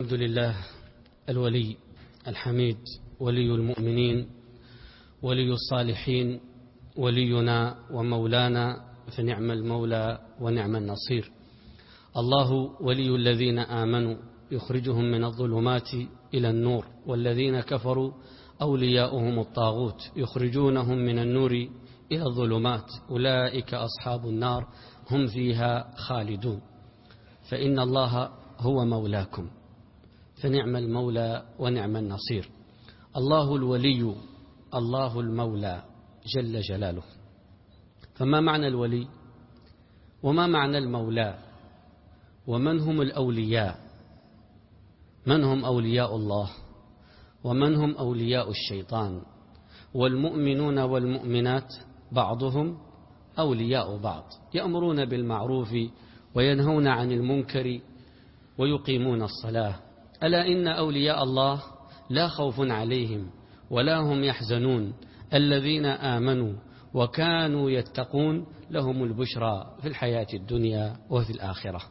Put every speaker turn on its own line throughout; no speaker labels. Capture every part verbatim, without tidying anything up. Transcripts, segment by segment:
الحمد لله الولي الحميد ولي المؤمنين ولي الصالحين ولينا ومولانا فنعم المولى ونعم النصير. الله ولي الذين آمنوا يخرجهم من الظلمات إلى النور، والذين كفروا أولياؤهم الطاغوت يخرجونهم من النور إلى الظلمات، أولئك أصحاب النار هم فيها خالدون. فإن الله هو مولاكم فنعم المولى ونعم النصير. الله الولي الله المولى جل جلاله. فما معنى الولي وما معنى المولى ومن هم الأولياء؟ من هم أولياء الله ومن هم أولياء الشيطان؟ والمؤمنون والمؤمنات بعضهم أولياء بعض، يأمرون بالمعروف وينهون عن المنكر ويقيمون الصلاة. ألا إن أولياء الله لا خوف عليهم ولا هم يحزنون، الذين آمنوا وكانوا يتقون لهم البشرى في الحياة الدنيا وفي الآخرة.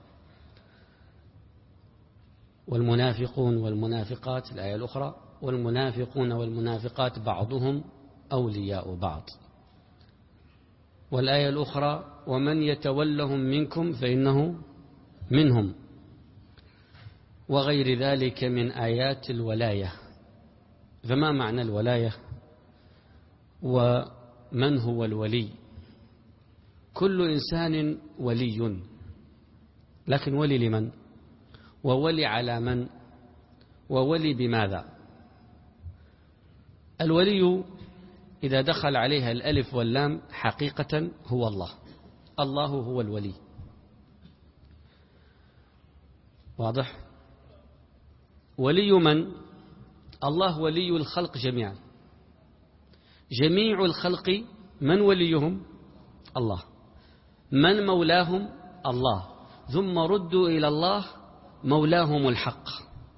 والمنافقون والمنافقات، الآية الأخرى، والمنافقون والمنافقات بعضهم أولياء بعض. والآية الأخرى ومن يتولهم منكم فإنه منهم، وغير ذلك من آيات الولاية. فما معنى الولاية ومن هو الولي؟ كل إنسان ولي، لكن ولي لمن؟ وولي على من؟ وولي بماذا؟ الولي إذا دخل عليها الألف واللام حقيقة هو الله. الله هو الولي. واضح؟ ولي من؟ الله ولي الخلق جميعا. جميع الخلق من وليهم؟ الله. من مولاهم؟ الله. ثم ردوا إلى الله مولاهم الحق.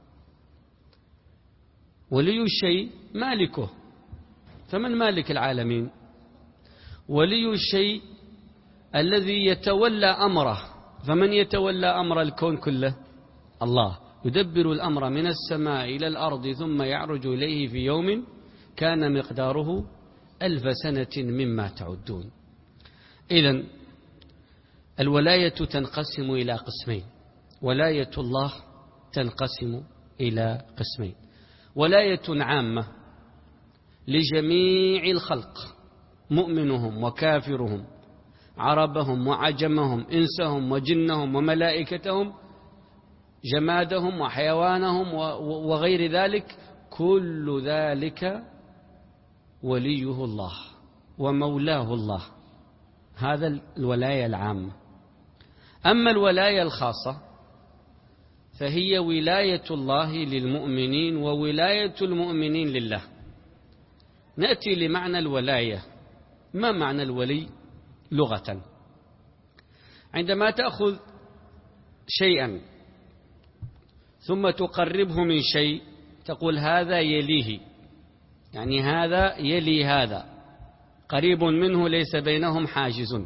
ولي الشيء مالكه، فمن مالك العالمين؟ ولي الشيء الذي يتولى أمره، فمن يتولى أمر الكون كله؟ الله. يدبر الأمر من السماء إلى الأرض ثم يعرج إليه في يوم كان مقداره ألف سنة مما تعدون. إذن الولاية تنقسم إلى قسمين. ولاية الله تنقسم إلى قسمين: ولاية عامة لجميع الخلق، مؤمنهم وكافرهم، عربهم وعجمهم، إنسهم وجنهم وملائكتهم، جمادهم وحيوانهم وغير ذلك، كل ذلك وليه الله ومولاه الله. هذا الولاية العامة. أما الولاية الخاصة فهي ولاية الله للمؤمنين وولاية المؤمنين لله. نأتي لمعنى الولاية. ما معنى الولي لغة؟ عندما تأخذ شيئا ثم تقربه من شيء تقول هذا يليه، يعني هذا يلي هذا، قريب منه ليس بينهم حاجز.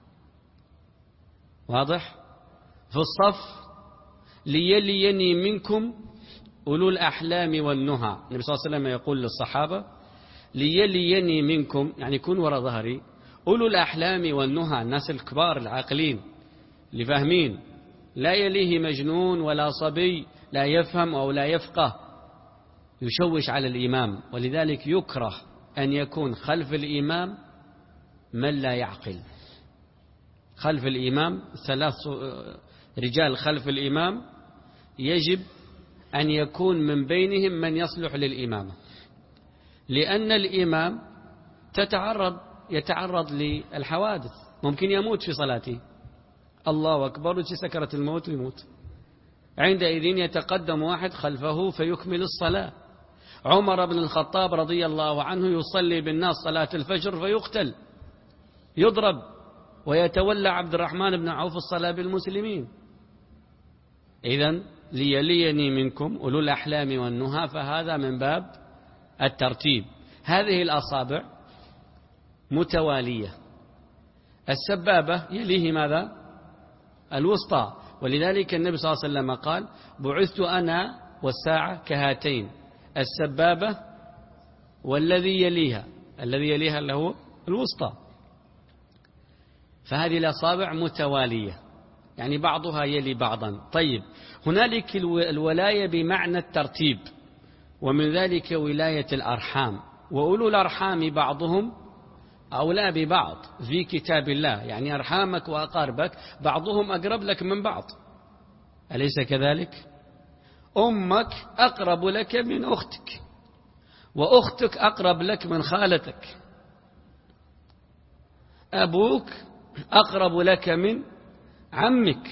واضح؟ في الصف ليليني منكم أولو الأحلام والنهى. النبي صلى الله عليه وسلم يقول للصحابة ليليني منكم، يعني كن وراء ظهري، أولو الأحلام والنهى، الناس الكبار العاقلين اللي فاهمين، لا يليه مجنون ولا صبي لا يفهم أو لا يفقه يشوش على الإمام. ولذلك يكره أن يكون خلف الإمام من لا يعقل. خلف الإمام ثلاث رجال خلف الإمام يجب أن يكون من بينهم من يصلح للإمامة، لأن الإمام تتعرض يتعرض للحوادث، ممكن يموت في صلاته، الله أكبر، وتجي سكرة الموت ويموت. عندئذ يتقدم واحد خلفه فيكمل الصلاة. عمر بن الخطاب رضي الله عنه يصلي بالناس صلاة الفجر فيقتل، يضرب، ويتولى عبد الرحمن بن عوف الصلاة بالمسلمين. إذن ليليني منكم أولو الأحلام والنهى، فهذا من باب الترتيب. هذه الأصابع متوالية، السبابة يليه ماذا؟ الوسطى. ولذلك النبي صلى الله عليه وسلم قال بعثت أنا والساعة كهاتين السبابة والذي يليها، الذي يليها اللي هو الوسطى. فهذه الأصابع متوالية، يعني بعضها يلي بعضا. طيب، هنالك الولاية بمعنى الترتيب، ومن ذلك ولاية الأرحام، وأولو الأرحام بعضهم أولى ببعض في كتاب الله، يعني أرحامك وأقاربك بعضهم أقرب لك من بعض، أليس كذلك؟ أمك أقرب لك من أختك، وأختك أقرب لك من خالتك، أبوك أقرب لك من عمك،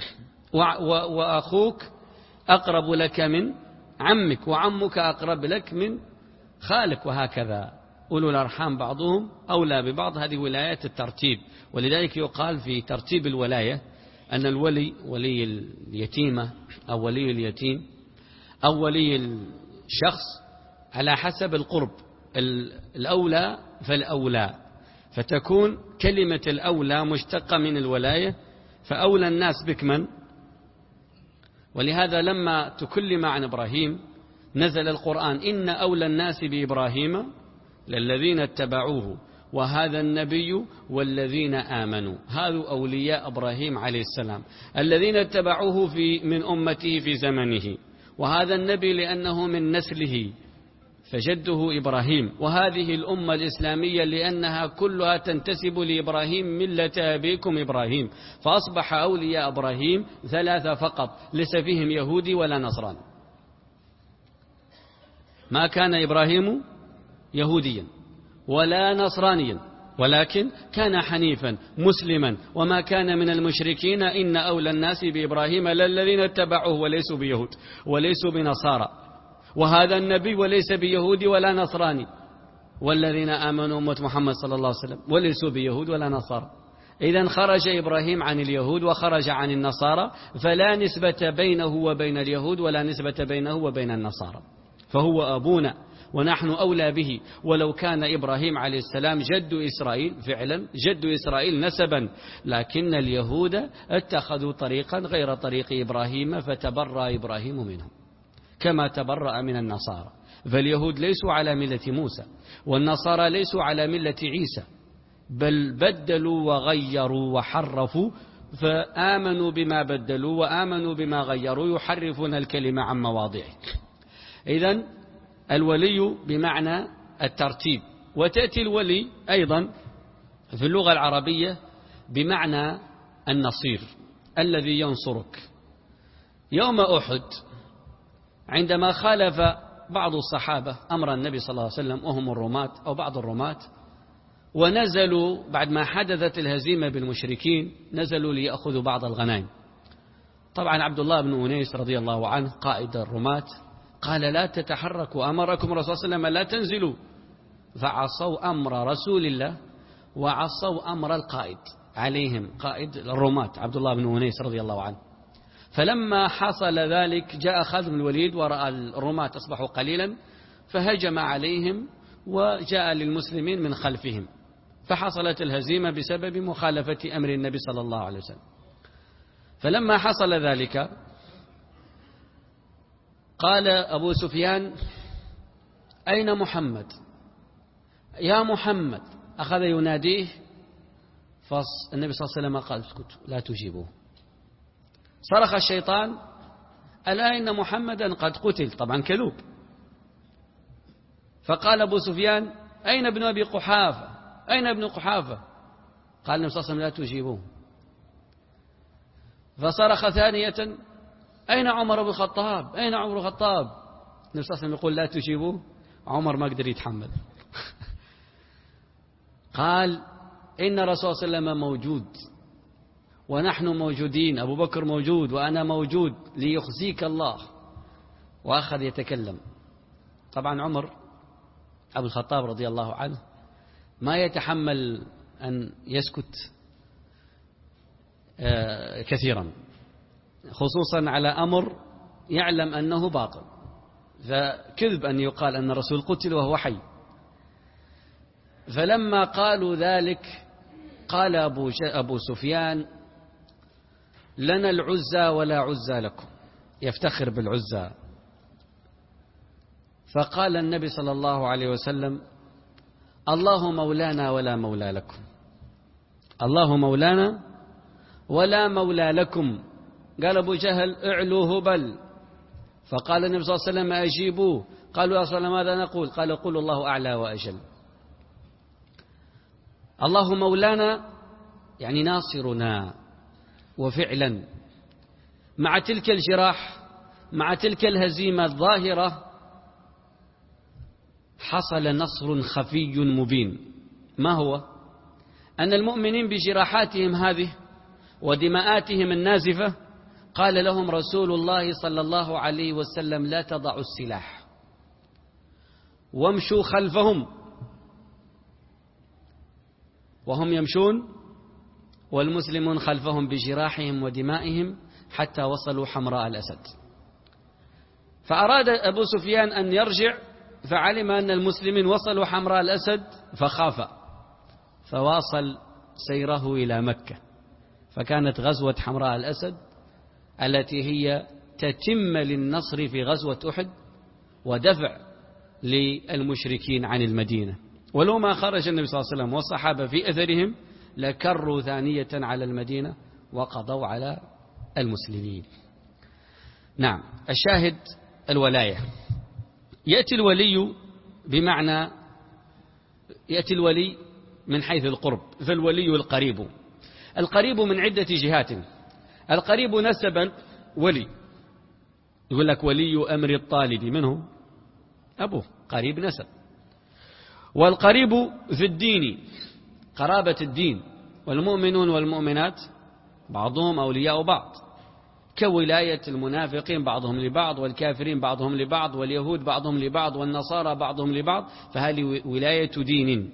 وأخوك أقرب لك من عمك، وعمك أقرب لك من خالك، وهكذا. أولو الأرحام بعضهم أولى ببعض، هذه ولايات الترتيب. ولذلك يقال في ترتيب الولاية أن الولي ولي اليتيمة أو ولي اليتيم أو ولي الشخص على حسب القرب، الأولى فالأولى، فتكون كلمة الأولى مشتقة من الولاية، فأولى الناس بك من؟ ولهذا لما تكلم عن إبراهيم نزل القرآن: إن أولى الناس بإبراهيم للذين اتبعوه وهذا النبي والذين آمنوا. هذو أولياء إبراهيم عليه السلام، الذين اتبعوه في من أمته في زمنه، وهذا النبي لأنه من نسله فجده إبراهيم، وهذه الأمة الإسلامية لأنها كلها تنتسب لإبراهيم ملة أبيكم إبراهيم، فأصبح أولياء إبراهيم ثلاثة فقط، ليس فيهم يهودي ولا نصراني. ما كان إبراهيم يهوديا ولا نصرانيا، ولكن كان حنيفا مسلما وما كان من المشركين. إن أولى الناس بإبراهيم للذين اتبعوه وليسوا بيهود وليسوا بنصارى، وهذا النبي وليس بيهودي ولا نصراني، والذين آمنوا أمة محمد صلى الله عليه وسلم وليسوا بيهود ولا نصارى. إذن خرج إبراهيم عن اليهود وخرج عن النصارى، فلا نسبة بينه وبين اليهود ولا نسبة بينه وبين النصارى، فهو أبونا ونحن أولى به. ولو كان إبراهيم عليه السلام جد إسرائيل فعلا، جد إسرائيل نسبا، لكن اليهود اتخذوا طريقا غير طريق إبراهيم فتبرأ إبراهيم منهم كما تبرأ من النصارى. فاليهود ليسوا على ملة موسى، والنصارى ليسوا على ملة عيسى، بل بدلوا وغيروا وحرفوا، فآمنوا بما بدلوا وآمنوا بما غيروا، يحرفون الكلمة عن مواضعه. إذن الولي بمعنى الترتيب. وتأتي الولي أيضا في اللغة العربية بمعنى النصير الذي ينصرك. يوم أحد عندما خالف بعض الصحابة أمر النبي صلى الله عليه وسلم وهم الرماة أو بعض الرماة، ونزلوا بعد ما حدثت الهزيمة بالمشركين، نزلوا ليأخذوا بعض الغنائم. طبعا عبد الله بن أنيس رضي الله عنه قائد الرماة قال: لا تتحركوا، أمركم الرسول صلى الله عليه وسلم لا تنزلوا، فعصوا أمر رسول الله وعصوا أمر القائد عليهم، قائد الرماة عبد الله بن أنيس رضي الله عنه. فلما حصل ذلك جاء خالد بن الوليد ورأى الرماة أصبحوا قليلا، فهجم عليهم وجاء للمسلمين من خلفهم، فحصلت الهزيمة بسبب مخالفة أمر النبي صلى الله عليه وسلم. فلما حصل ذلك قال أبو سفيان: أين محمد؟ يا محمد، أخذ يناديه، فالنبي صلى الله عليه وسلم قال: اسكت لا تجيبوه. صرخ الشيطان: ألا إن محمدا قد قتل، طبعا كذوب. فقال أبو سفيان: أين ابن أبي قحافة؟ أين ابن قحافة؟ قال النبي صلى الله عليه وسلم: لا تجيبوه. فصرخ ثانية: أين عمر بن الخطاب؟ أين عمر بن الخطاب؟ النبي صلى الله عليه وسلم يقول: لا تجيبوه. عمر ما قدر يتحمل. قال: إن الرسول صلى الله عليه وسلم موجود ونحن موجودين، أبو بكر موجود وأنا موجود، ليخزيك الله. وأخذ يتكلم. طبعا عمر أبو الخطاب رضي الله عنه ما يتحمل أن يسكت كثيرا، خصوصا على أمر يعلم أنه باطل، فكذب أن يقال أن الرسول قتل وهو حي. فلما قالوا ذلك قال أبو, أبو سفيان: لنا العزى ولا عزى لكم، يفتخر بالعزى فقال النبي صلى الله عليه وسلم: الله مولانا ولا مولى لكم، الله مولانا ولا مولى لكم. قال أبو جهل: اعلوا هبل. فقال النبي صلى الله عليه وسلم: أجيبوه. قالوا: يا رسول الله ماذا نقول؟ قال: قولوا الله أعلى وأجل. الله مولانا يعني ناصرنا. وفعلا مع تلك الجراح، مع تلك الهزيمة الظاهرة، حصل نصر خفي مبين. ما هو؟ أن المؤمنين بجراحاتهم هذه ودماءاتهم النازفة قال لهم رسول الله صلى الله عليه وسلم: لا تضعوا السلاح وامشوا خلفهم. وهم يمشون والمسلمون خلفهم بجراحهم ودمائهم حتى وصلوا حمراء الأسد. فأراد أبو سفيان أن يرجع، فعلم أن المسلمين وصلوا حمراء الأسد فخاف، فواصل سيره إلى مكة. فكانت غزوة حمراء الأسد التي هي تتم للنصر في غزوة أحد ودفع للمشركين عن المدينة. ولو ما خرج النبي صلى الله عليه وسلم والصحابة في أثرهم لكروا ثانية على المدينة وقضوا على المسلمين. نعم، الشاهد الولاية. يأتي الولي بمعنى يأتي الولي من حيث القرب، فالولي القريب. القريب من عدة جهات. القريب نسبا ولي، يقول لك ولي أمر الطالب منه أبوه، قريب نسب. والقريب في الدين، قرابة الدين، والمؤمنون والمؤمنات بعضهم أولياء بعض، كولاية المنافقين بعضهم لبعض، والكافرين بعضهم لبعض، واليهود بعضهم لبعض، والنصارى بعضهم لبعض، فهذه ولاية دين.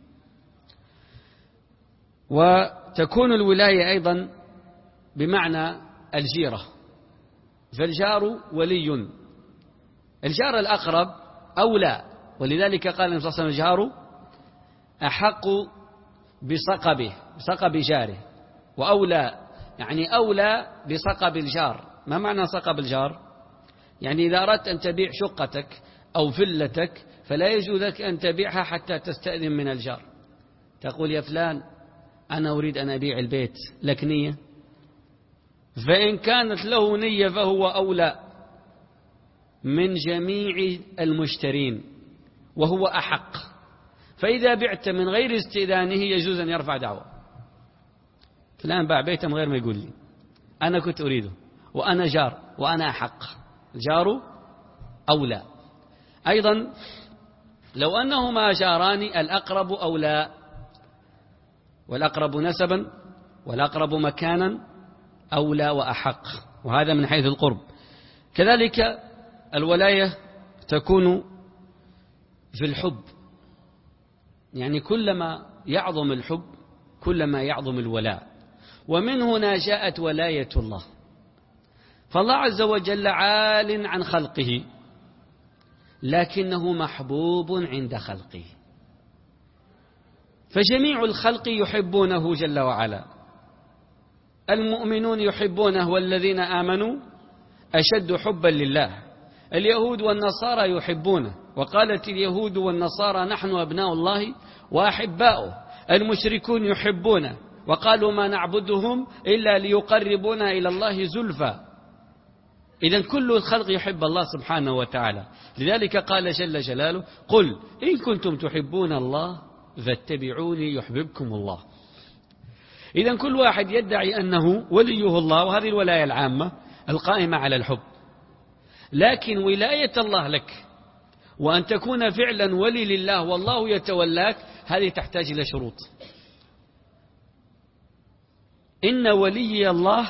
وتكون الولاية أيضا بمعنى الجيرة، فالجار ولي، الجار الأقرب أولى، ولذلك قال النبي صلى الله عليه وسلم: الجار أحق بصقبه، بصقب جاره، وأولى يعني أولى بصقب الجار. ما معنى صقب الجار؟ يعني إذا أردت أن تبيع شقتك أو فلتك فلا يجوز لك أن تبيعها حتى تستأذن من الجار. تقول: يا فلان أنا أريد أن أبيع البيت، لك نية؟ فإن كانت له نية فهو أولى من جميع المشترين وهو أحق. فإذا بعت من غير استئذانه يجوز أن يرفع دعوة: فلان باع بيته من غير ما يقول لي، أنا كنت أريده وأنا جار وأنا أحق. الجار أولى. أيضا لو أنهما جاران الأقرب أولى، والأقرب نسبا والأقرب مكانا أولى وأحق، وهذا من حيث القرب. كذلك الولاية تكون في الحب، يعني كلما يعظم الحب كلما يعظم الولاء. ومن هنا جاءت ولاية الله. فالله عز وجل عال عن خلقه لكنه محبوب عند خلقه، فجميع الخلق يحبونه جل وعلا. المؤمنون يحبونه والذين آمنوا أشد حبا لله. اليهود والنصارى يحبونه، وقالت اليهود والنصارى نحن أبناء الله وأحباؤه. المشركون يحبونه وقالوا ما نعبدهم إلا ليقربونا إلى الله زلفى. إذن كل الخلق يحب الله سبحانه وتعالى. لذلك قال جل جلاله: قل إن كنتم تحبون الله فاتبعوني يحببكم الله. إذن كل واحد يدعي أنه وليه الله، وهذه الولاية العامة القائمة على الحب. لكن ولاية الله لك وأن تكون فعلا ولي لله والله يتولاك، هذه تحتاج إلى شروط. إن ولي الله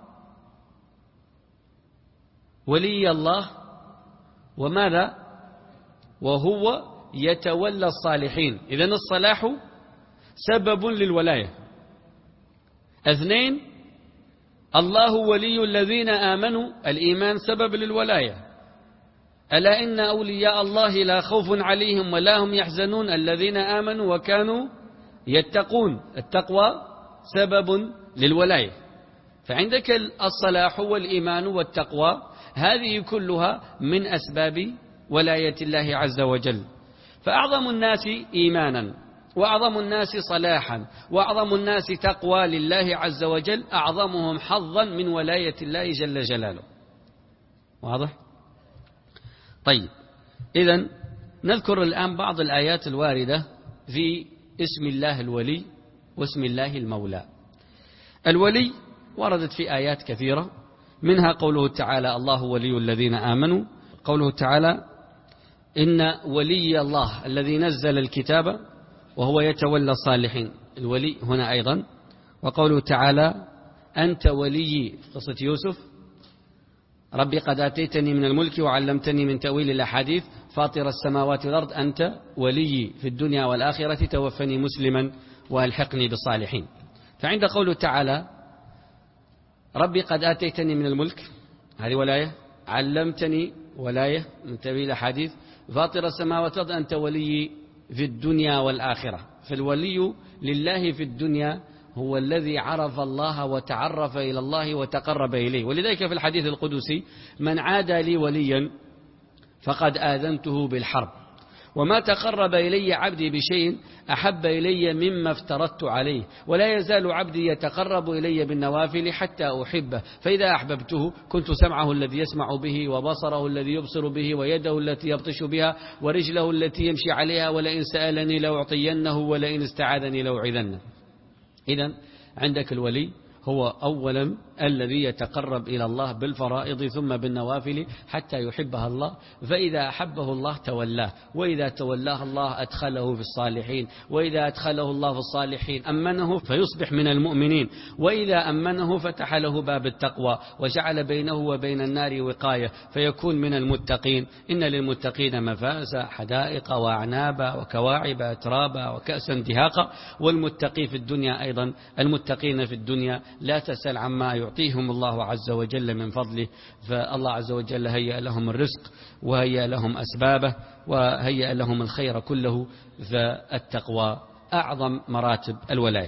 ولي الله وماذا؟ وهو يتولى الصالحين. إذن الصلاح سبب للولاية. اثنين، الله ولي الذين آمنوا، الإيمان سبب للولاية. ألا إن أولياء الله لا خوف عليهم ولا هم يحزنون الذين آمنوا وكانوا يتقون. التقوى سبب للولاية. فعندك الصلاح والإيمان والتقوى، هذه كلها من أسباب ولاية الله عز وجل. فأعظم الناس إيمانا وأعظم الناس صلاحا وأعظم الناس تقوى لله عز وجل أعظمهم حظا من ولاية الله جل جلاله. واضح؟ طيب، إذن نذكر الآن بعض الآيات الواردة في اسم الله الولي واسم الله المولى. الولي وردت في آيات كثيرة، منها قوله تعالى الله ولي الذين آمنوا، قوله تعالى إن ولي الله الذي نزل الكتاب وهو يتولى الصالحين، الولي هنا أيضا. وقوله تعالى أنت ولي، قصة يوسف، ربي قد آتيتني من الملك وعلمتني من تأويل الأحاديث فاطر السماوات والأرض أنت ولي في الدنيا والآخرة توفني مسلما وألحقني بالصالحين. فعند قوله تعالى ربي قد آتيتني من الملك، هذه ولاية، علمتني ولاية من تأويل الأحاديث، فاطر السماوات والأرض أنت ولي في الدنيا والآخرة. فالولي لله في الدنيا هو الذي عرف الله وتعرف إلى الله وتقرب إليه. ولذلك في الحديث القدسي من عادى لي وليا فقد آذنته بالحرب، وما تقرب إلي عبدي بشيء أحب إلي مما افترضت عليه، ولا يزال عبدي يتقرب إلي بالنوافل حتى أحبه، فإذا أحببته كنت سمعه الذي يسمع به وبصره الذي يبصر به ويده التي يبطش بها ورجله التي يمشي عليها، ولئن سألني لأعطينه ولئن استعاذني لأعيذنه. إذن عندك الولي هو أولا الذي يتقرب إلى الله بالفرائض ثم بالنوافل حتى يحبها الله، فإذا أحبه الله تولاه، وإذا تولاه الله أدخله في الصالحين، وإذا أدخله الله في الصالحين أمنه فيصبح من المؤمنين، وإذا أمنه فتح له باب التقوى وجعل بينه وبين النار وقاية فيكون من المتقين. إن للمتقين مفازا حدائق وأعنابا وكواعب أترابا وكأسا دهاقا. والمتقي في الدنيا أيضا، المتقين في الدنيا لا تسأل عما يعطيهم الله عز وجل من فضله، فالله عز وجل هيأ لهم الرزق وهيأ لهم أسبابه وهيأ لهم الخير كله. فالتقوى أعظم مراتب الولاية.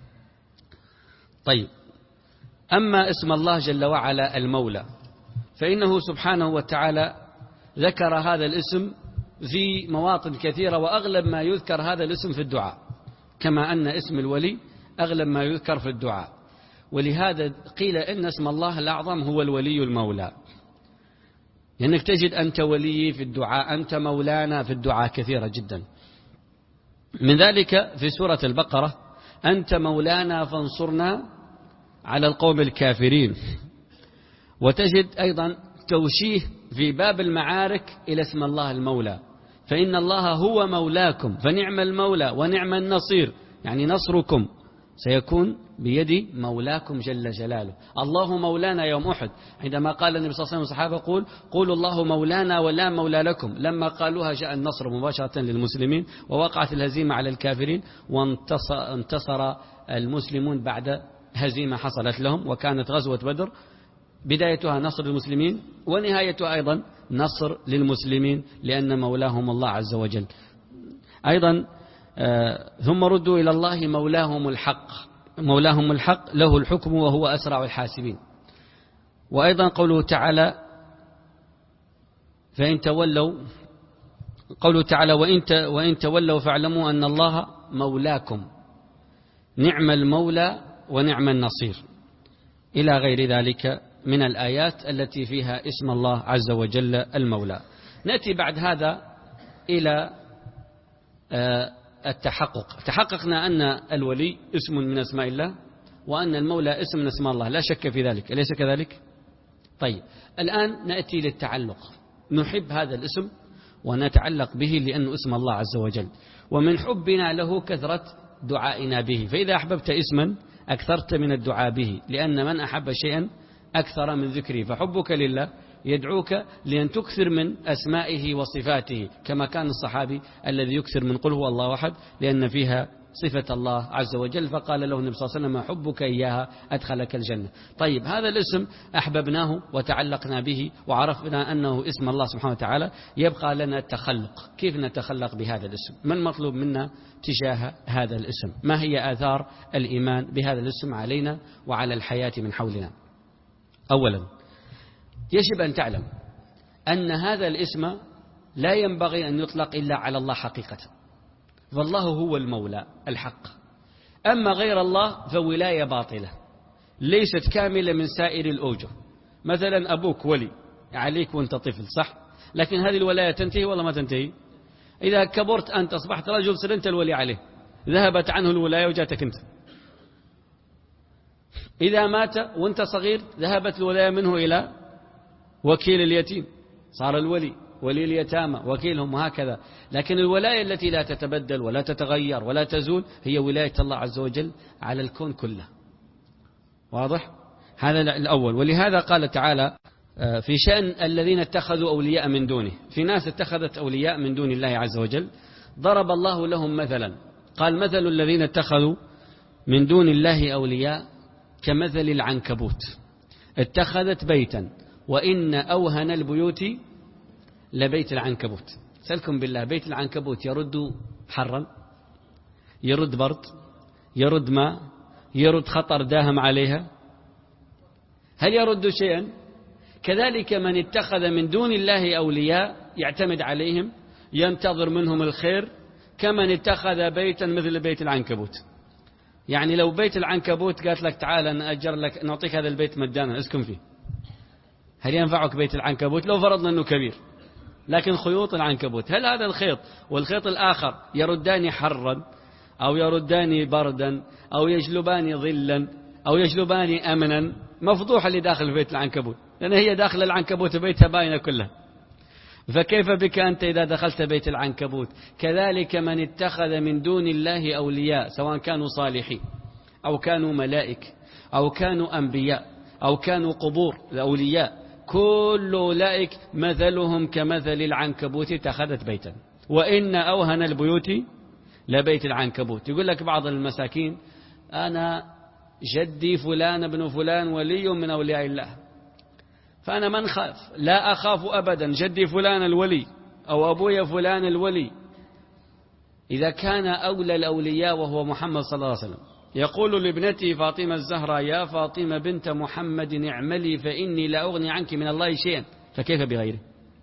طيب، أما اسم الله جل وعلا المولى فإنه سبحانه وتعالى ذكر هذا الاسم في مواطن كثيرة، وأغلب ما يذكر هذا الاسم في الدعاء، كما أن اسم الولي أغلب ما يذكر في الدعاء. ولهذا قيل إن اسم الله الأعظم هو الولي المولى، لأنك تجد أنت ولي في الدعاء، أنت مولانا في الدعاء كثيرة جدا. من ذلك في سورة البقرة أنت مولانا فانصرنا على القوم الكافرين. وتجد أيضا توشيه في باب المعارك إلى اسم الله المولى، فإن الله هو مولاكم فنعم المولى ونعم النصير، يعني نصركم سيكون بيد مولاكم جل جلاله. الله مولانا يوم أحد، عندما قال النبي صلى الله عليه وسلم والصحابة قول قولوا الله مولانا ولا مولى لكم، لما قالوها جاء النصر مباشرة للمسلمين ووقعت الهزيمة على الكافرين، وانتصر المسلمون بعد هزيمة حصلت لهم، وكانت غزوة بدر بدايتها نصر للمسلمين ونهايتها أيضا نصر للمسلمين لأن مولاهم الله عز وجل. أيضا آه ثم ردوا إلى الله مولاهم الحق، مولاهم الحق له الحكم وهو أسرع الحاسبين. وأيضا قوله تعالى فإن تولوا، قوله تعالى وإن, وإن تولوا فاعلموا أن الله مولاكم نعم المولى ونعم النصير، إلى غير ذلك من الآيات التي فيها اسم الله عز وجل المولى. نأتي بعد هذا إلى التحقق. تحققنا أن الولي اسم من أسماء الله وأن المولى اسم من أسماء الله، لا شك في ذلك، أليس كذلك؟ طيب، الآن نأتي للتعلق. نحب هذا الاسم ونتعلق به لأنه اسم الله عز وجل، ومن حبنا له كثرة دعائنا به. فإذا أحببت اسما أكثرت من الدعاء به، لأن من أحب شيئا أكثر من ذكره، فحبك لله يدعوك لأن تكثر من أسمائه وصفاته، كما كان الصحابي الذي يكثر من قل هو الله أحد لأن فيها صفة الله عز وجل، فقال له النبي صلى الله عليه وسلم حبك إياها أدخلك الجنة. طيب، هذا الاسم أحببناه وتعلقنا به وعرفنا أنه اسم الله سبحانه وتعالى، يبقى لنا التخلق. كيف نتخلق بهذا الاسم؟ ما المطلوب منا تجاه هذا الاسم؟ ما هي آثار الإيمان بهذا الاسم علينا وعلى الحياة من حولنا؟ أولا، يجب أن تعلم أن هذا الاسم لا ينبغي أن يطلق إلا على الله حقيقة، فالله هو المولى الحق. أما غير الله فولاية باطلة ليست كاملة من سائر الأوجه. مثلا أبوك ولي عليك وانت طفل، صح؟ لكن هذه الولاية تنتهي ولا ما تنتهي؟ إذا كبرت أنت أصبحت رجل صرت أنت الولي عليه، ذهبت عنه الولاية وجاتك أنت. إذا مات وانت صغير ذهبت الولاية منه إلى وكيل اليتيم، صار الولي ولي اليتامى وكيلهم، وهكذا. لكن الولاية التي لا تتبدل ولا تتغير ولا تزول هي ولاية الله عز وجل على الكون كله. واضح؟ هذا الأول. ولهذا قال تعالى في شأن الذين اتخذوا أولياء من دونه، في ناس اتخذت أولياء من دون الله عز وجل، ضرب الله لهم مثلا، قال مثل الذين اتخذوا من دون الله أولياء كمثل العنكبوت اتخذت بيتا وإن أوهن البيوت لبيت العنكبوت. سألكم بالله، بيت العنكبوت يرد حرا، يرد برد، يرد ماء، يرد خطر داهم عليها؟ هل يرد شيئا؟ كذلك من اتخذ من دون الله أولياء يعتمد عليهم، ينتظر منهم الخير، كمن اتخذ بيتا مثل بيت العنكبوت. يعني لو بيت العنكبوت قالت لك تعال نأجر لك، نعطيك هذا البيت مجانا اسكن فيه، هل ينفعك بيت العنكبوت؟ لو فرضنا أنه كبير، لكن خيوط العنكبوت، هل هذا الخيط والخيط الآخر يردان حرا أو يردان بردا أو يجلبان ظلا أو يجلبان أمنا؟ مفضوح اللي داخل بيت العنكبوت، لأن هي داخل العنكبوت بيتها باينة كلها. فكيف بك أنت إذا دخلت بيت العنكبوت؟ كذلك من اتخذ من دون الله أولياء، سواء كانوا صالحين أو كانوا ملائك أو كانوا أنبياء أو كانوا قبور الأولياء، كل أولئك مثلهم كمثل العنكبوت اتخذت بيتا وإن أوهن البيوت لبيت العنكبوت. يقول لك بعض المساكين أنا جدي فلان ابن فلان ولي من أولياء الله، فأنا من خاف، لا أخاف أبدا جدي فلان الولي أو أبوي فلان الولي. إذا كان أولى الأولياء وهو محمد صلى الله عليه وسلم يقول لابنته فاطمة الزهراء يا فاطمة بنت محمد اعملي فإني لا أغني عنك من الله شيئا، فكيف بغيره؟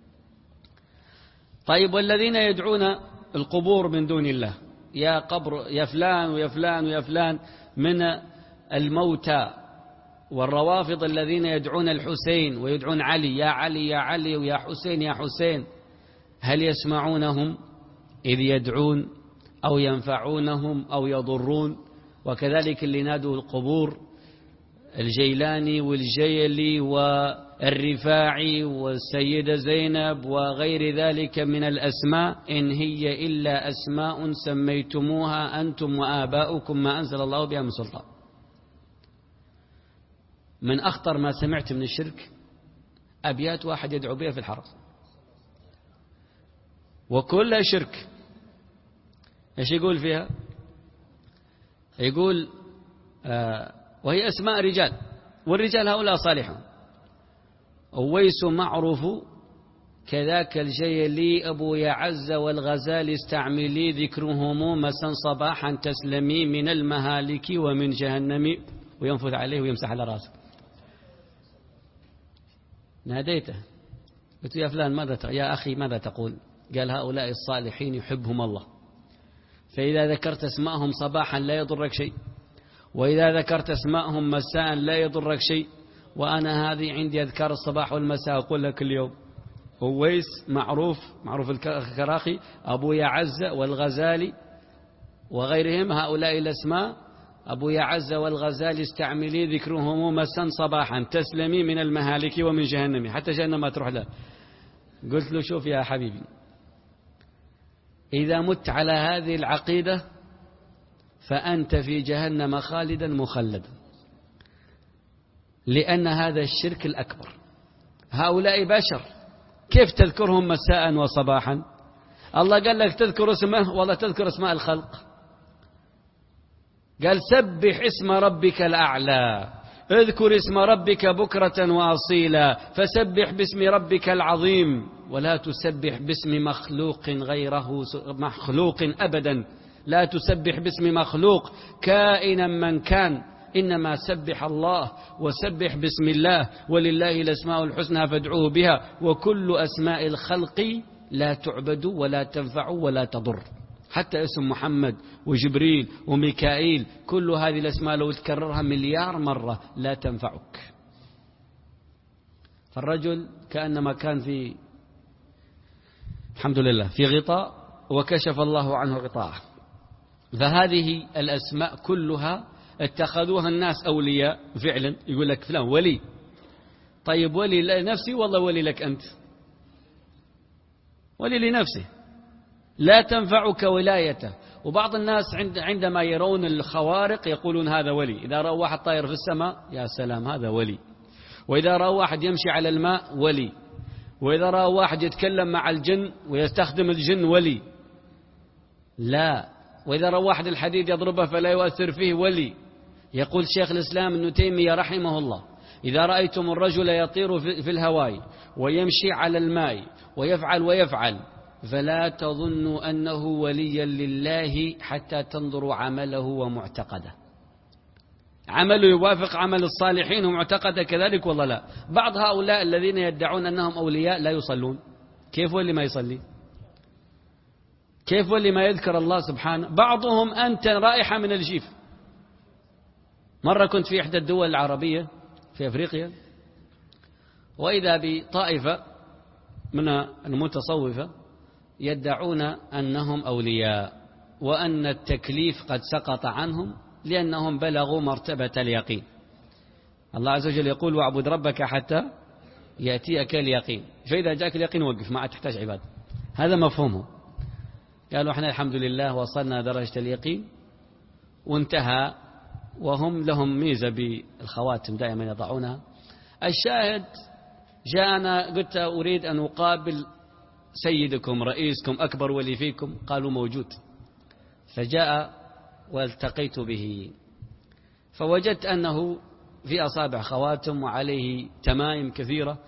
طيب والذين يدعون القبور من دون الله، يا قبر يا فلان ويا فلان ويا فلان من الموتى، والروافض الذين يدعون الحسين ويدعون علي، يا علي يا علي ويا حسين يا حسين، هل يسمعونهم إذ يدعون أو ينفعونهم أو يضرون؟ وكذلك اللي نادوا القبور، الجيلاني والجيلي والرفاعي والسيدة زينب وغير ذلك من الأسماء، إن هي إلا أسماء سميتموها أنتم وآباؤكم ما أنزل الله بها من سلطان. من أخطر ما سمعت من الشرك أبيات واحد يدعو بها في الحرم، وكلها شرك. ايش يقول فيها؟ يقول آه وهي أسماء رجال، والرجال هؤلاء صالحون، أويس معروف كذاك الجيلي أبو يعز والغزال استعملي ذكرهم مسا صباحا تسلمي من المهالك ومن جهنم، وينفث عليه ويمسح على راسه. ناديته قلت يا فلان ماذا ت... يا أخي ماذا تقول؟ قال هؤلاء الصالحين يحبهم الله، فإذا ذكرت اسمائهم صباحا لا يضرك شيء، وإذا ذكرت اسمائهم مساء لا يضرك شيء، وأنا هذه عندي أذكار الصباح والمساء أقول لك كل يوم. أويس معروف معروف الكراخي أبو يعز والغزالي وغيرهم، هؤلاء الأسماء أبو يعز والغزالي استعملي ذكرهم مسا صباحا تسلمي من المهالك ومن جهنم، حتى جهنم ما تروح له. قلت له شوف يا حبيبي، إذا مت على هذه العقيدة فأنت في جهنم خالدا مخلدا، لأن هذا الشرك الأكبر. هؤلاء بشر، كيف تذكرهم مساء وصباحا؟ الله قال لك تذكر اسمه ولا تذكر اسماء الخلق؟ قال سبح اسم ربك الأعلى، اذكر اسم ربك بكرة وأصيلا، فسبح باسم ربك العظيم، ولا تسبح باسم مخلوق غيره مخلوق أبدا، لا تسبح باسم مخلوق كائنا من كان، إنما سبح الله وسبح باسم الله، ولله الأسماء الحسنى فادعوه بها، وكل أسماء الخلق لا تعبدوا ولا تنفعوا ولا تضر. حتى اسم محمد وجبريل وميكائيل كل هذه الأسماء لو تكررها مليار مرة لا تنفعك. فالرجل كأنما كان في الحمد لله في غطاء وكشف الله عنه غطاءه. فهذه الأسماء كلها اتخذوها الناس أولياء فعلا. يقول لك فلان ولي. طيب ولي لنفسي والله ولي لك أنت؟ ولي لنفسه لا تنفعك ولايته. وبعض الناس عندما يرون الخوارق يقولون هذا ولي. إذا رأوا واحد طاير في السماء يا سلام هذا ولي. وإذا رأوا واحد يمشي على الماء ولي. وإذا رأوا واحد يتكلم مع الجن ويستخدم الجن ولي. لا. وإذا رأوا واحد الحديد يضربه فلا يؤثر فيه ولي. يقول شيخ الإسلام ابن تيمية رحمه الله إذا رأيتم الرجل يطير في الهواء ويمشي على الماء ويفعل ويفعل فلا تظنوا أنه وليا لله حتى تنظروا عمله ومعتقده. عمله يوافق عمل الصالحين ومعتقده كذلك والله لا. بعض هؤلاء الذين يدعون أنهم أولياء لا يصلون. كيف واللي ما يصلي؟ كيف واللي ما يذكر الله سبحانه؟ بعضهم أنت رائحة من الجيف. مرة كنت في إحدى الدول العربية في أفريقيا وإذا بطائفة من المتصوفة يدعون أنهم أولياء وأن التكليف قد سقط عنهم لأنهم بلغوا مرتبة اليقين. الله عز وجل يقول واعبد ربك حتى يأتيك اليقين. فإذا جاءك اليقين وقف ما تحتاج عبادة. هذا مفهومه. قالوا احنا الحمد لله وصلنا درجة اليقين وانتهى. وهم لهم ميزة بالخواتم دائما يضعونها. الشاهد جاءنا قلت أريد أن أقابل سيدكم رئيسكم أكبر ولي فيكم. قالوا موجود. فجاء والتقيت به فوجدت أنه في أصابع خواتم وعليه تمائم كثيرة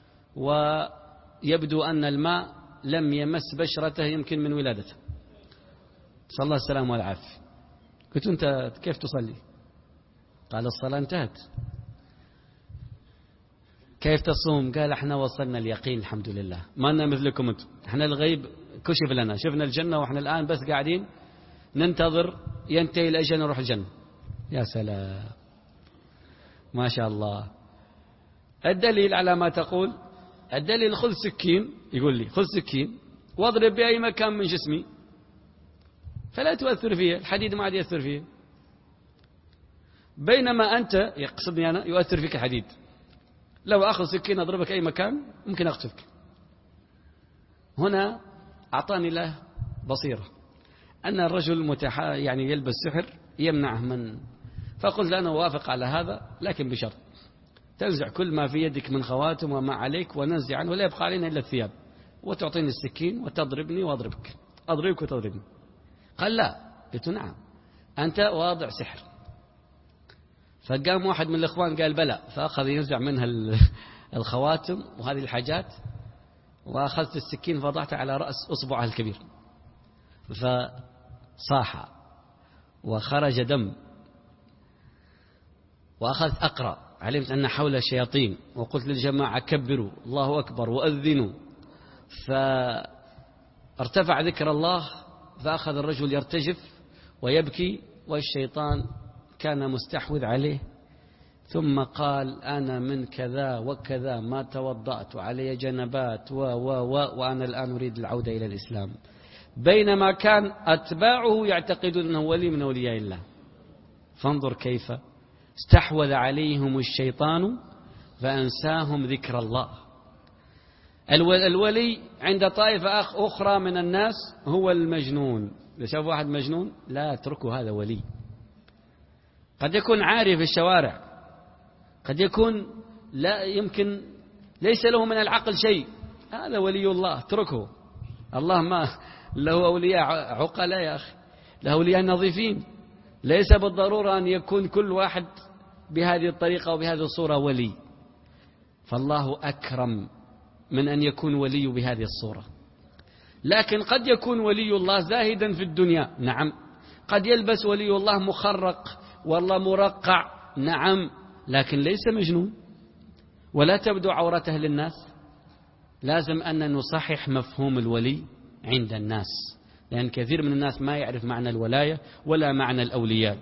ويبدو أن الماء لم يمس بشرته يمكن من ولادته. صلى الله السلام والعافية. قلت أنت كيف تصلي؟ قال الصلاة انتهت. كيف تصوم؟ قال احنا وصلنا اليقين الحمد لله ما لنا مثلكم انتم. احنا الغيب كشف لنا شفنا الجنة واحنا الآن بس قاعدين ننتظر ينتهي الأجل نروح الجنة. يا سلام ما شاء الله. الدليل على ما تقول الدليل خذ سكين. يقول لي خذ سكين واضرب بأي مكان من جسمي فلا تؤثر فيه. الحديد ما عاد يأثر فيه. بينما أنت يقصدني أنا يؤثر فيك الحديد. لو أخذ سكين أضربك أي مكان ممكن أقتلك. هنا أعطاني له بصيرة أن الرجل متحا يعني يلبس سحر يمنعه من. فقلت أنا وافق على هذا لكن بشرط تنزع كل ما في يدك من خواتم وما عليك وننزع عنه ولا يبقى علينا إلا الثياب وتعطيني السكين وتضربني وأضربك أضربك وتضربني. قال لا. قلت نعم أنت واضع سحر. فقام واحد من الإخوان قال بلى. فأخذ ينزع منها الخواتم وهذه الحاجات وأخذت السكين فضعتها على رأس أصبعها الكبير فصاح وخرج دم وأخذت أقرأ. علمت أن حول الشياطين وقلت للجماعة كبروا الله أكبر وأذنوا. فارتفع ذكر الله فأخذ الرجل يرتجف ويبكي والشيطان كان مستحوذ عليه. ثم قال أنا من كذا وكذا ما توضأت وعلي جنبات و و و وأنا الآن أريد العودة إلى الإسلام. بينما كان أتباعه يعتقدون أنه ولي من أولياء الله. فانظر كيف استحوذ عليهم الشيطان فأنساهم ذكر الله. الولي عند طائفة أخرى من الناس هو المجنون. إذا شاف واحد مجنون لا اتركه هذا ولي. قد يكون عارف في الشوارع قد يكون لا يمكن ليس له من العقل شيء هذا ولي الله اتركه. الله ما له أولياء عقلاء يا أخي له أولياء نظيفين. ليس بالضرورة أن يكون كل واحد بهذه الطريقة وبهذه الصورة ولي. فالله أكرم من أن يكون ولي بهذه الصورة. لكن قد يكون ولي الله زاهدا في الدنيا نعم. قد يلبس ولي الله مخرق والله مرقع نعم. لكن ليس مجنون ولا تبدو عورته للناس. لازم أن نصحح مفهوم الولي عند الناس، لأن كثير من الناس ما يعرف معنى الولاية ولا معنى الأولياء.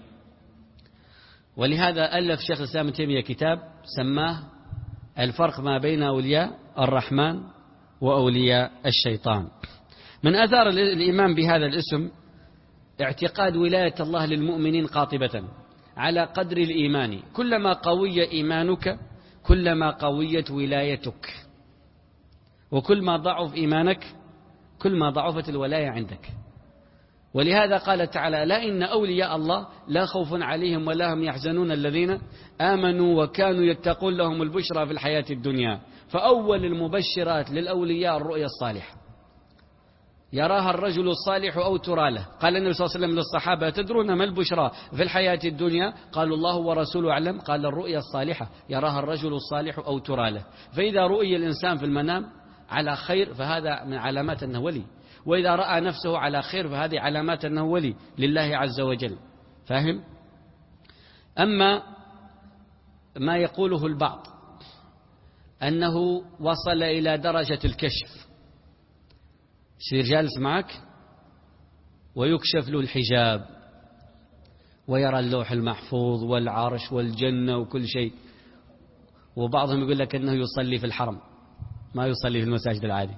ولهذا ألف شيخ الإسلام ابن تيمية كتاب سماه الفرق ما بين أولياء الرحمن وأولياء الشيطان. من آثار الإيمان بهذا الاسم اعتقاد ولاية الله للمؤمنين قاطبة على قدر الإيمان، كلما قوي إيمانك كلما قويت ولايتك، وكل ما ضعف إيمانك كل ما ضعفت الولاية عندك. ولهذا قال تعالى: لا إن أولياء الله لا خوف عليهم ولا هم يحزنون الذين آمنوا وكانوا يتقون لهم البشرى في الحياة الدنيا. فأول المبشرات للأولياء الرؤيا الصالحة، يراها الرجل الصالح أو ترى له. قال النبي صلى الله عليه وسلم للصحابة: تدرون ما البشرى في الحياة الدنيا؟ قالوا: الله ورسوله أعلم. قال: الرؤيا الصالحة يراها الرجل الصالح أو ترى له. فإذا رؤي الإنسان في المنام على خير فهذا من علامات أنه ولي، وإذا رأى نفسه على خير فهذه علامات أنه ولي لله عز وجل. فاهم؟ أما ما يقوله البعض أنه وصل إلى درجة الكشف، يصير جالس معك ويكشف له الحجاب ويرى اللوح المحفوظ والعرش والجنة وكل شيء، وبعضهم يقول لك أنه يصلي في الحرم ما يصلي في المساجد العادي.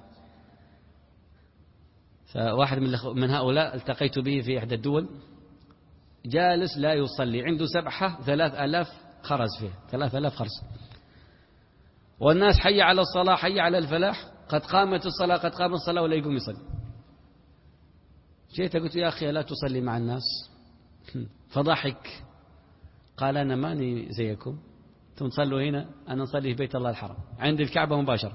فواحد من هؤلاء التقيت به في إحدى الدول جالس لا يصلي، عنده سبحة ثلاث آلاف خرز فيه، ثلاث آلاف خرز، والناس حي على الصلاة حي على الفلاح، قد قامت الصلاة قد قامت الصلاة، ولا يقوم يصلي. جيت قلت: يا أخي لا تصلي مع الناس؟ فضحك قال: أنا ماني زيكم، أنتم تصلوا هنا، أنا نصلي في بيت الله الحرام عند الكعبة مباشرة.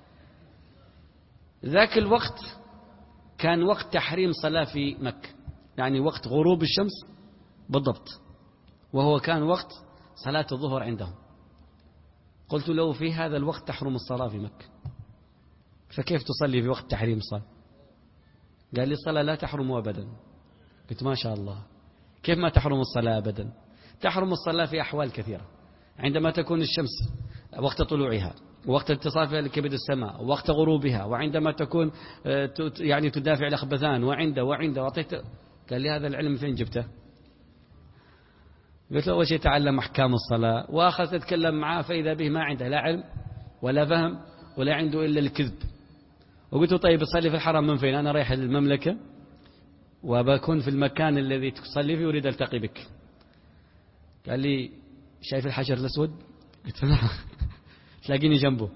ذاك الوقت كان وقت تحريم صلاة في مكة، يعني وقت غروب الشمس بالضبط، وهو كان وقت صلاة الظهر عندهم. قلت له: في هذا الوقت تحرم الصلاة في مكة، فكيف تصلي في وقت تحريم الصلاة؟ قال لي: الصلاة لا تحرم أبدا. قلت: ما شاء الله، كيف ما تحرم الصلاة أبدا؟ تحرم الصلاة في أحوال كثيرة، عندما تكون الشمس وقت طلوعها، وقت اتصافها لكبد السماء، ووقت غروبها، وعندما تكون يعني تدافع الأخبثان، وعند وعند وعطيت. قال لي: هذا العلم فين جبته؟ قلت له: أول شيء تعلم أحكام الصلاة. وأخذت أتكلم معاه فإذا به ما عنده لا علم ولا فهم ولا عنده إلا الكذب. وقلت له: طيب تصلي في الحرم من فين؟ أنا رايح للمملكة وبكون في المكان الذي تصلي فيه أريد ألتقي بك. قال لي: شايف الحجر الأسود؟ قلت له: نعم. تلاقيني جنبه.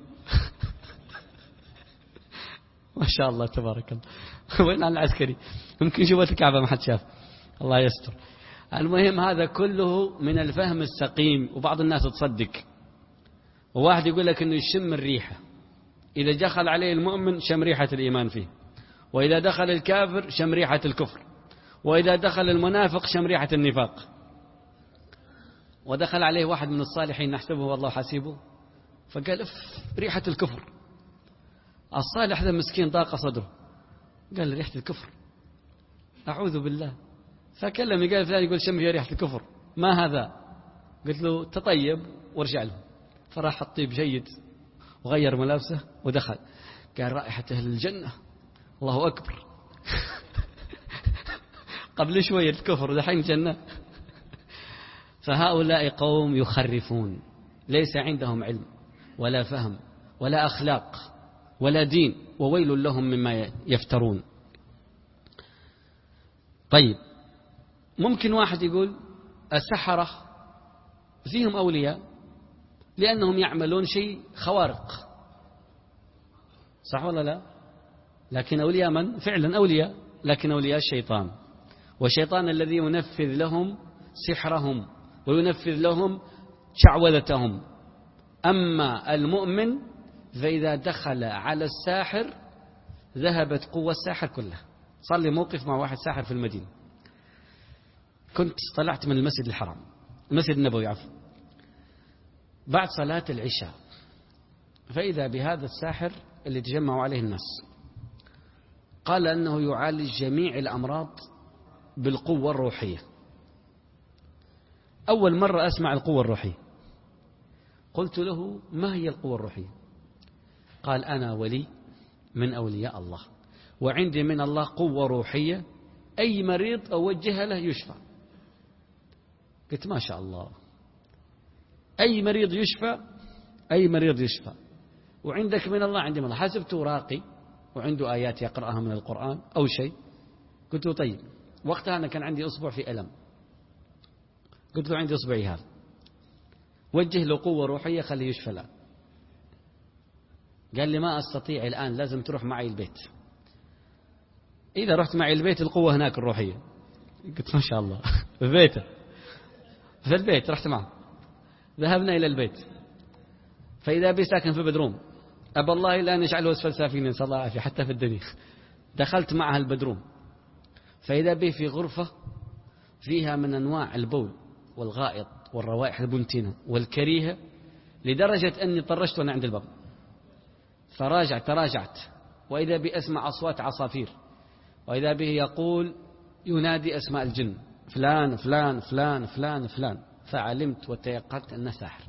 ما شاء الله تبارك الله. وين على العسكري؟ ممكن شوفت الكعبة ما حد شاف. الله يستر. المهم هذا كله من الفهم السقيم، وبعض الناس تصدق. وواحد يقول لك إنه يشم الريحة، إذا دخل عليه المؤمن شم ريحة الإيمان فيه، وإذا دخل الكافر شم ريحة الكفر، وإذا دخل المنافق شم ريحة النفاق. ودخل عليه واحد من الصالحين نحسبه والله حسيبه، فقال: اف ريحة الكفر. الصالح ذا مسكين ضاق صدره، قال: ريحة الكفر، أعوذ بالله. فكلم قال فلان يقول شم فيها ريحة الكفر، ما هذا؟ قلت له: تطيب وارجع له. فراح الطيب جيد وغير ملابسه ودخل، قال: رائحة أهل الجنة، الله أكبر. قبل شوية الكفر دحين جنة. فهؤلاء قوم يخرفون، ليس عندهم علم ولا فهم ولا أخلاق ولا دين، وويل لهم مما يفترون. طيب، ممكن واحد يقول السحرة فيهم أولياء لأنهم يعملون شيء خوارق، صح ولا لا؟ لكن أولياء من؟ فعلا أولياء، لكن أولياء الشيطان، والشيطان الذي ينفذ لهم سحرهم وينفذ لهم شعوذتهم. أما المؤمن فإذا دخل على الساحر ذهبت قوة الساحر كلها. صار لي موقف مع واحد ساحر في المدينة، كنت طلعت من المسجد الحرام، المسجد النبوي عفوا، بعد صلاة العشاء، فإذا بهذا الساحر اللي تجمعوا عليه الناس قال أنه يعالج جميع الأمراض بالقوة الروحية. أول مرة أسمع القوة الروحية. قلت له: ما هي القوة الروحية؟ قال: أنا ولي من أولياء الله، وعندي من الله قوة روحية، أي مريض أوجه له يشفى. قلت ما شاء الله، أي مريض يشفى، أي مريض يشفى، وعندك من الله عندي من الله. حسبته راقي وعنده آيات يقرأها من القرآن أو شيء. قلت له طيب، وقتها أنا كان عندي أصبع في ألم، قلت له عندي أصبعي هذا، وجه له قوة روحية خليه يشفى الآن. قال لي ما أستطيع الآن، لازم تروح معي البيت. إذا رحت معي البيت القوة هناك الروحية. قلت ما شاء الله. في بيته، في البيت، رحت معه، ذهبنا إلى البيت، فإذا بي ساكن في البدروم، أبى الله إلا أن يجعله أسفل سافلين، نسأل الله العافية حتى في الدنيا. دخلت معها البدروم، فإذا بي في غرفة فيها من أنواع البول والغائط والروائح البنتينة والكريهة، لدرجة أني طرشت وأنا عند الباب. فراجعت تراجعت، وإذا بي أسمع أصوات عصافير، وإذا به يقول ينادي أسماء الجن، فلان فلان فلان فلان فلان. فعلمت وتيقنت أنه ساحر.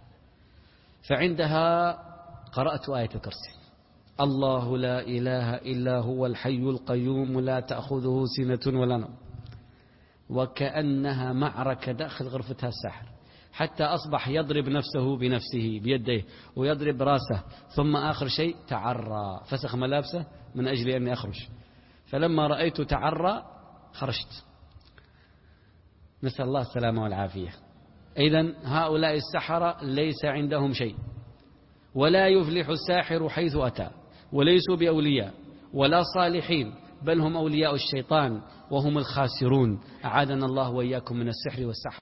فعندها قرأت آية الكرسي: الله لا إله إلا هو الحي القيوم لا تأخذه سنة ولا نوم. وكأنها معركة داخل غرفتها الساحر، حتى أصبح يضرب نفسه بنفسه بيديه ويضرب راسه، ثم آخر شيء تعرى، فسخ ملابسه من أجل أن يخرج. فلما رأيت تعرى خرجت. نسأل الله السلامة والعافية. إذن هؤلاء السحرة ليس عندهم شيء، ولا يفلح الساحر حيث أتى، وليسوا بأولياء ولا صالحين، بل هم أولياء الشيطان وهم الخاسرون. أعاذنا الله وإياكم من السحر والسحر.